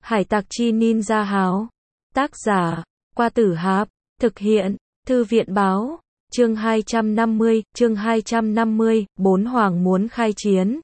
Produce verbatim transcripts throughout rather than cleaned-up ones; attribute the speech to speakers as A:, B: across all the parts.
A: Hải tặc chi ninja háo. Tác giả, Qua Tử Hạp. Thực hiện, Thư viện báo. Chương hai trăm năm mươi, chương hai trăm năm mươi, bốn hoàng muốn khai chiến.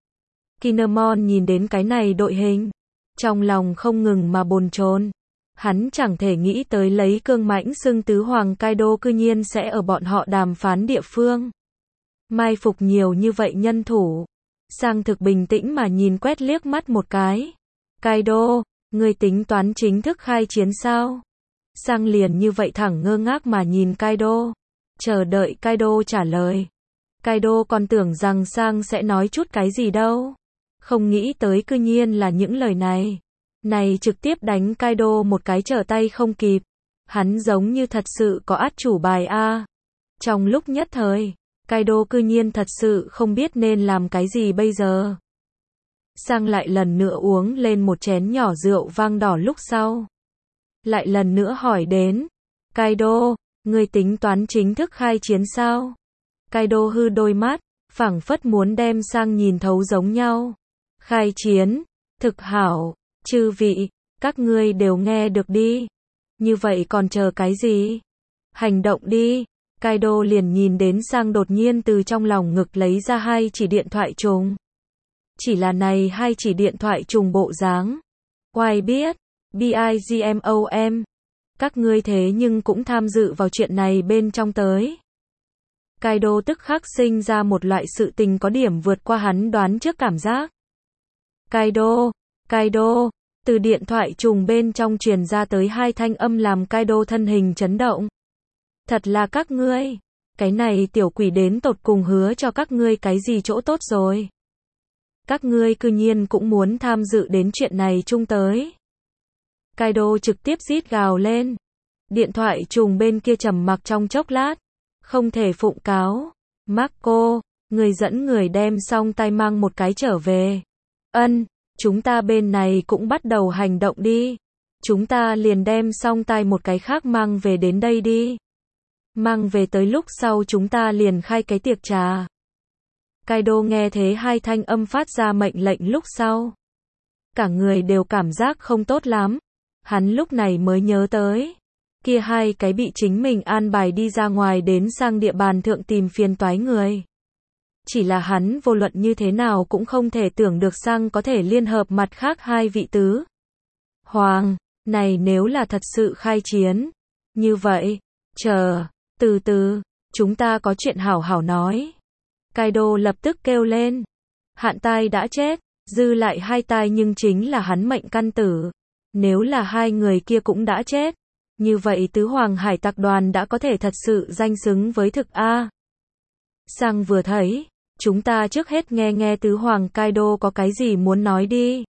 A: Kinemon nhìn đến cái này đội hình, trong lòng không ngừng mà bồn chồn. Hắn chẳng thể nghĩ tới lấy cương mãnh xưng tứ hoàng Kaido cư nhiên sẽ ở bọn họ đàm phán địa phương. Mai phục nhiều như vậy nhân thủ. Sang thực bình tĩnh mà nhìn quét liếc mắt một cái. Kaido, ngươi tính toán chính thức khai chiến sao? Sang liền như vậy thẳng ngơ ngác mà nhìn Kaido, chờ đợi Kaido trả lời. Kaido còn tưởng rằng Sang sẽ nói chút cái gì đâu. Không nghĩ tới cư nhiên là những lời này. Này trực tiếp đánh Kaido một cái trở tay không kịp. Hắn giống như thật sự có át chủ bài a. Trong lúc nhất thời, Kaido cư nhiên thật sự không biết nên làm cái gì bây giờ. Sang lại lần nữa uống lên một chén nhỏ rượu vang đỏ lúc sau. Lại lần nữa hỏi đến. Kaido, ngươi tính toán chính thức khai chiến sao? Kaido hư đôi mắt, phảng phất muốn đem Sang nhìn thấu giống nhau. Khai chiến, thực hảo, chư vị, các ngươi đều nghe được đi. Như vậy còn chờ cái gì? Hành động đi. Kaido liền nhìn đến Sang đột nhiên từ trong lòng ngực lấy ra hai chỉ điện thoại trùng. Chỉ là này hai chỉ điện thoại trùng bộ dáng. Quay biết, BIGMOM. Các ngươi thế nhưng cũng tham dự vào chuyện này bên trong tới. Kaido tức khắc sinh ra một loại sự tình có điểm vượt qua hắn đoán trước cảm giác. Kaido, Kaido, từ điện thoại trùng bên trong truyền ra tới hai thanh âm làm Kaido thân hình chấn động. Thật là các ngươi, cái này tiểu quỷ đến tột cùng hứa cho các ngươi cái gì chỗ tốt rồi. Các ngươi cư nhiên cũng muốn tham dự đến chuyện này chung tới. Kaido trực tiếp rít gào lên. Điện thoại trùng bên kia trầm mặc trong chốc lát. Không thể phụng cáo. Marco, người dẫn người đem xong tay mang một cái trở về. Ân, chúng ta bên này cũng bắt đầu hành động đi. Chúng ta liền đem xong tay một cái khác mang về đến đây đi. Mang về tới lúc sau chúng ta liền khai cái tiệc trà. Kaido nghe thế hai thanh âm phát ra mệnh lệnh lúc sau. Cả người đều cảm giác không tốt lắm. Hắn lúc này mới nhớ tới. Kia hai cái bị chính mình an bài đi ra ngoài đến sang địa bàn thượng tìm phiền toái người. Chỉ là hắn vô luận như thế nào cũng không thể tưởng được Sang có thể liên hợp mặt khác hai vị tứ hoàng. Này nếu là thật sự khai chiến. Như vậy, chờ, từ từ, chúng ta có chuyện hảo hảo nói. Kaido lập tức kêu lên. Hạn Tai đã chết, dư lại hai tai nhưng chính là hắn mệnh căn tử. Nếu là hai người kia cũng đã chết, như vậy tứ hoàng hải tặc đoàn đã có thể thật sự danh xứng với thực A. Sang vừa thấy, chúng ta trước hết nghe nghe tứ hoàng Kaido có cái gì muốn nói đi.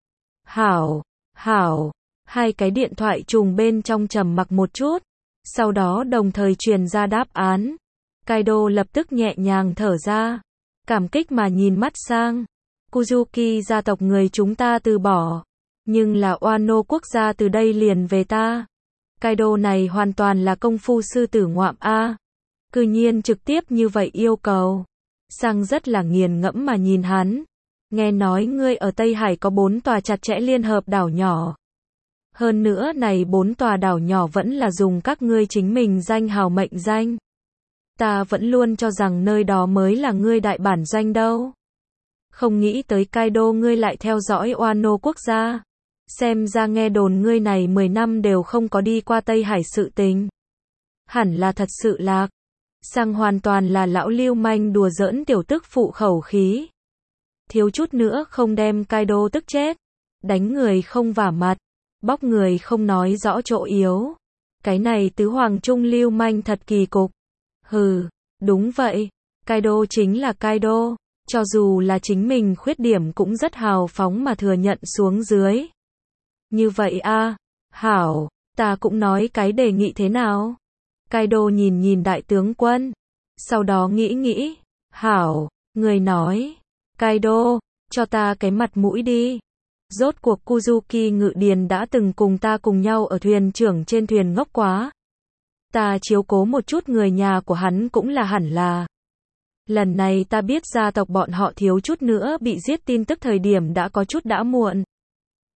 A: Hảo, hảo, hai cái điện thoại trùng bên trong trầm mặc một chút, sau đó đồng thời truyền ra đáp án. Kaido lập tức nhẹ nhàng thở ra, cảm kích mà nhìn mắt Sang. Kuzuki gia tộc người chúng ta từ bỏ, nhưng là Wano quốc gia từ đây liền về ta. Kaido này hoàn toàn là công phu sư tử ngoạm A. Cư nhiên trực tiếp như vậy yêu cầu. Sang rất là nghiền ngẫm mà nhìn hắn. Nghe nói ngươi ở Tây Hải có bốn tòa chặt chẽ liên hợp đảo nhỏ. Hơn nữa này bốn tòa đảo nhỏ vẫn là dùng các ngươi chính mình danh hào mệnh danh. Ta vẫn luôn cho rằng nơi đó mới là ngươi đại bản doanh đâu. Không nghĩ tới Kaido ngươi lại theo dõi Wano quốc gia. Xem ra nghe đồn ngươi này mười năm đều không có đi qua Tây Hải sự tình. Hẳn là thật sự lạc. Sang hoàn toàn là lão lưu manh đùa giỡn tiểu tức phụ khẩu khí. Thiếu chút nữa không đem Kaido tức chết. Đánh người không vả mặt. Bóc người không nói rõ chỗ yếu. Cái này tứ hoàng trung lưu manh thật kỳ cục. Hừ, đúng vậy. Kaido chính là Kaido. Cho dù là chính mình khuyết điểm cũng rất hào phóng mà thừa nhận xuống dưới. Như vậy a, hảo, ta cũng nói cái đề nghị thế nào? Kaido nhìn nhìn đại tướng quân. Sau đó nghĩ nghĩ. Hảo, người nói. Kaido, cho ta cái mặt mũi đi. Rốt cuộc Kuzuki ngự điền đã từng cùng ta cùng nhau ở thuyền trưởng trên thuyền ngốc quá. Ta chiếu cố một chút người nhà của hắn cũng là hẳn là. Lần này ta biết gia tộc bọn họ thiếu chút nữa bị giết tin tức thời điểm đã có chút đã muộn.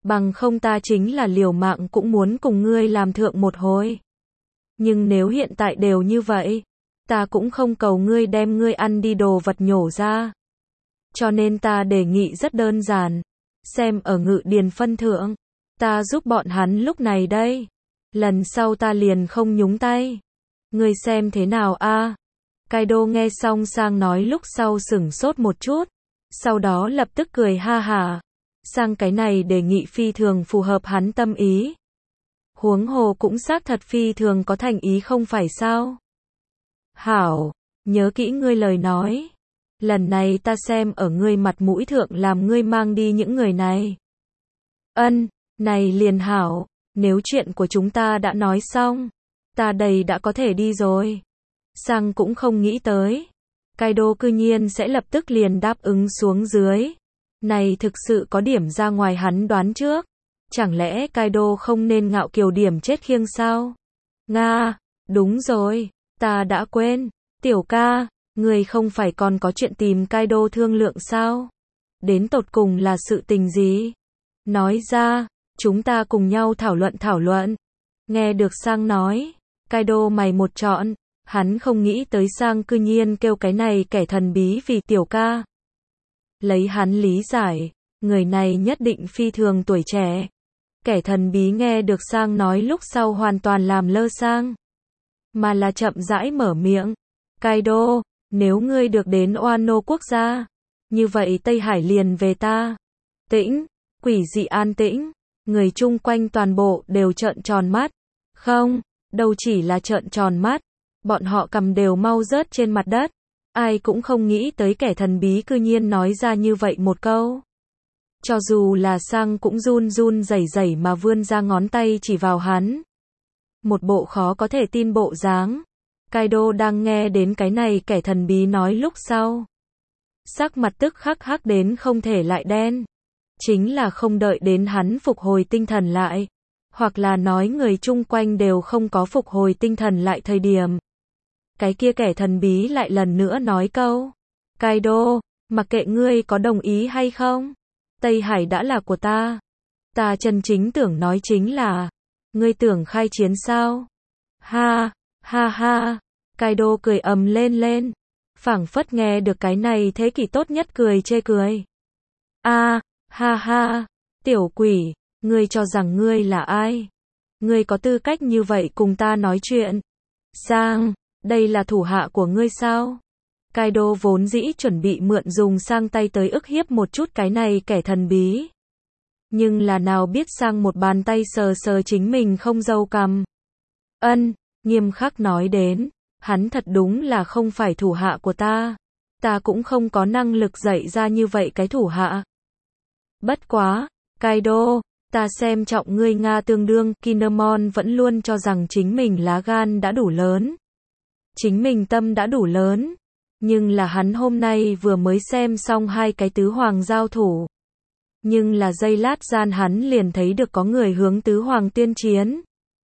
A: Bằng không ta chính là liều mạng cũng muốn cùng ngươi làm thượng một hồi. Nhưng nếu hiện tại đều như vậy, ta cũng không cầu ngươi đem ngươi ăn đi đồ vật nhổ ra. Cho nên ta đề nghị rất đơn giản, xem ở Ngự Điền phân thượng, ta giúp bọn hắn lúc này đây. Lần sau ta liền không nhúng tay. Ngươi xem thế nào a? Kaido nghe xong Sang nói lúc sau sửng sốt một chút, sau đó lập tức cười ha hả. Sang cái này đề nghị phi thường phù hợp hắn tâm ý. Huống hồ cũng xác thật phi thường có thành ý không phải sao? Hảo, nhớ kỹ ngươi lời nói. Lần này ta xem ở ngươi mặt mũi thượng làm ngươi mang đi những người này. Ân, này liền hảo, nếu chuyện của chúng ta đã nói xong, ta đây đã có thể đi rồi. Sang cũng không nghĩ tới, Kaido cư nhiên sẽ lập tức liền đáp ứng xuống dưới. Này thực sự có điểm ra ngoài hắn đoán trước. Chẳng lẽ Kaido không nên ngạo kiều điểm chết khiêng sao? Nga, đúng rồi, ta đã quên. Tiểu ca, người không phải còn có chuyện tìm Kaido thương lượng sao? Đến tột cùng là sự tình gì? Nói ra, chúng ta cùng nhau thảo luận thảo luận. Nghe được Sang nói, Kaido mày một trọn, hắn không nghĩ tới Sang cư nhiên kêu cái này kẻ thần bí vì tiểu ca. Lấy hắn lý giải, người này nhất định phi thường tuổi trẻ. Kẻ thần bí nghe được Sang nói lúc sau hoàn toàn làm lơ Sang, mà là chậm rãi mở miệng. Kaido, nếu ngươi được đến Wano quốc gia, như vậy Tây Hải liền về ta. Tĩnh, quỷ dị an tĩnh, người chung quanh toàn bộ đều trợn tròn mắt. Không, đâu chỉ là trợn tròn mắt, bọn họ cầm đều mau rớt trên mặt đất. Ai cũng không nghĩ tới kẻ thần bí cư nhiên nói ra như vậy một câu. Cho dù là Sang cũng run run rẩy rẩy mà vươn ra ngón tay chỉ vào hắn. Một bộ khó có thể tin bộ dáng. Kaido đang nghe đến cái này kẻ thần bí nói lúc sau. Sắc mặt tức khắc hắc đến không thể lại đen. Chính là không đợi đến hắn phục hồi tinh thần lại. Hoặc là nói người chung quanh đều không có phục hồi tinh thần lại thời điểm. Cái kia kẻ thần bí lại lần nữa nói câu. Kaido, mặc kệ ngươi có đồng ý hay không, Tây Hải đã là của ta. Ta chân chính tưởng nói chính là, ngươi tưởng khai chiến sao? Ha, ha ha, Kaido cười ầm lên lên, phảng phất nghe được cái này thế kỷ tốt nhất cười chê cười. A, ha ha, tiểu quỷ, ngươi cho rằng ngươi là ai? Ngươi có tư cách như vậy cùng ta nói chuyện? Sang, đây là thủ hạ của ngươi sao? Kaido vốn dĩ chuẩn bị mượn dùng Sang tay tới ức hiếp một chút cái này kẻ thần bí. Nhưng là nào biết Sang một bàn tay sờ sờ chính mình không râu cằm. Ân, nghiêm khắc nói đến, hắn thật đúng là không phải thủ hạ của ta. Ta cũng không có năng lực dạy ra như vậy cái thủ hạ. Bất quá, Kaido, ta xem trọng ngươi Nga tương đương, Kinemon vẫn luôn cho rằng chính mình lá gan đã đủ lớn. Chính mình tâm đã đủ lớn. Nhưng là hắn hôm nay vừa mới xem xong hai cái tứ hoàng giao thủ. Nhưng là giây lát gian hắn liền thấy được có người hướng tứ hoàng tiên chiến.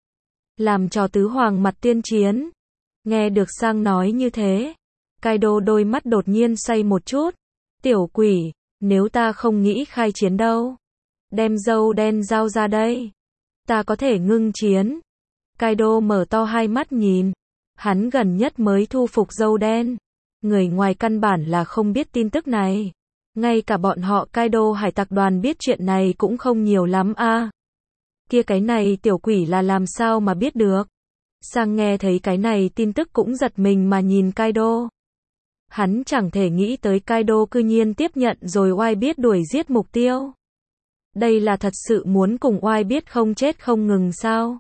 A: Làm cho tứ hoàng mặt tiên chiến. Nghe được Sang nói như thế, Kaido đôi mắt đột nhiên xoay một chút. Tiểu quỷ, nếu ta không nghĩ khai chiến đâu, đem dâu đen giao ra đây, ta có thể ngưng chiến. Kaido mở to hai mắt nhìn. Hắn gần nhất mới thu phục dâu đen. Người ngoài căn bản là không biết tin tức này. Ngay cả bọn họ Kaido hải tặc đoàn biết chuyện này cũng không nhiều lắm a. À, kia cái này tiểu quỷ là làm sao mà biết được? Sang nghe thấy cái này tin tức cũng giật mình mà nhìn Kaido. Hắn chẳng thể nghĩ tới Kaido cư nhiên tiếp nhận rồi oai biết đuổi giết mục tiêu. Đây là thật sự muốn cùng oai biết không chết không ngừng sao?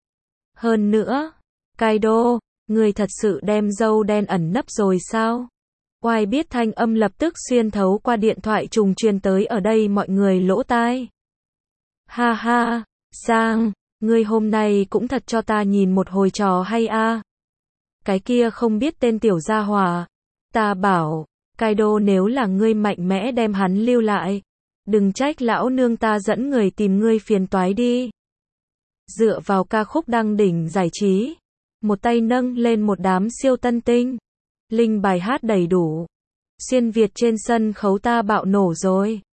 A: Hơn nữa, Kaido, người thật sự đem dâu đen ẩn nấp rồi sao? Oai biết thanh âm lập tức xuyên thấu qua điện thoại trùng truyền tới ở đây mọi người lỗ tai. Ha ha, Sang, ngươi hôm nay cũng thật cho ta nhìn một hồi trò hay a. À. Cái kia không biết tên tiểu gia hỏa. Ta bảo, Kaido nếu là ngươi mạnh mẽ đem hắn lưu lại. Đừng trách lão nương ta dẫn người tìm ngươi phiền toái đi. Dựa vào ca khúc đăng đỉnh giải trí. Một tay nâng lên một đám siêu tân tinh. Linh bài hát đầy đủ. Xuyên Việt trên sân khấu ta bạo nổ rồi.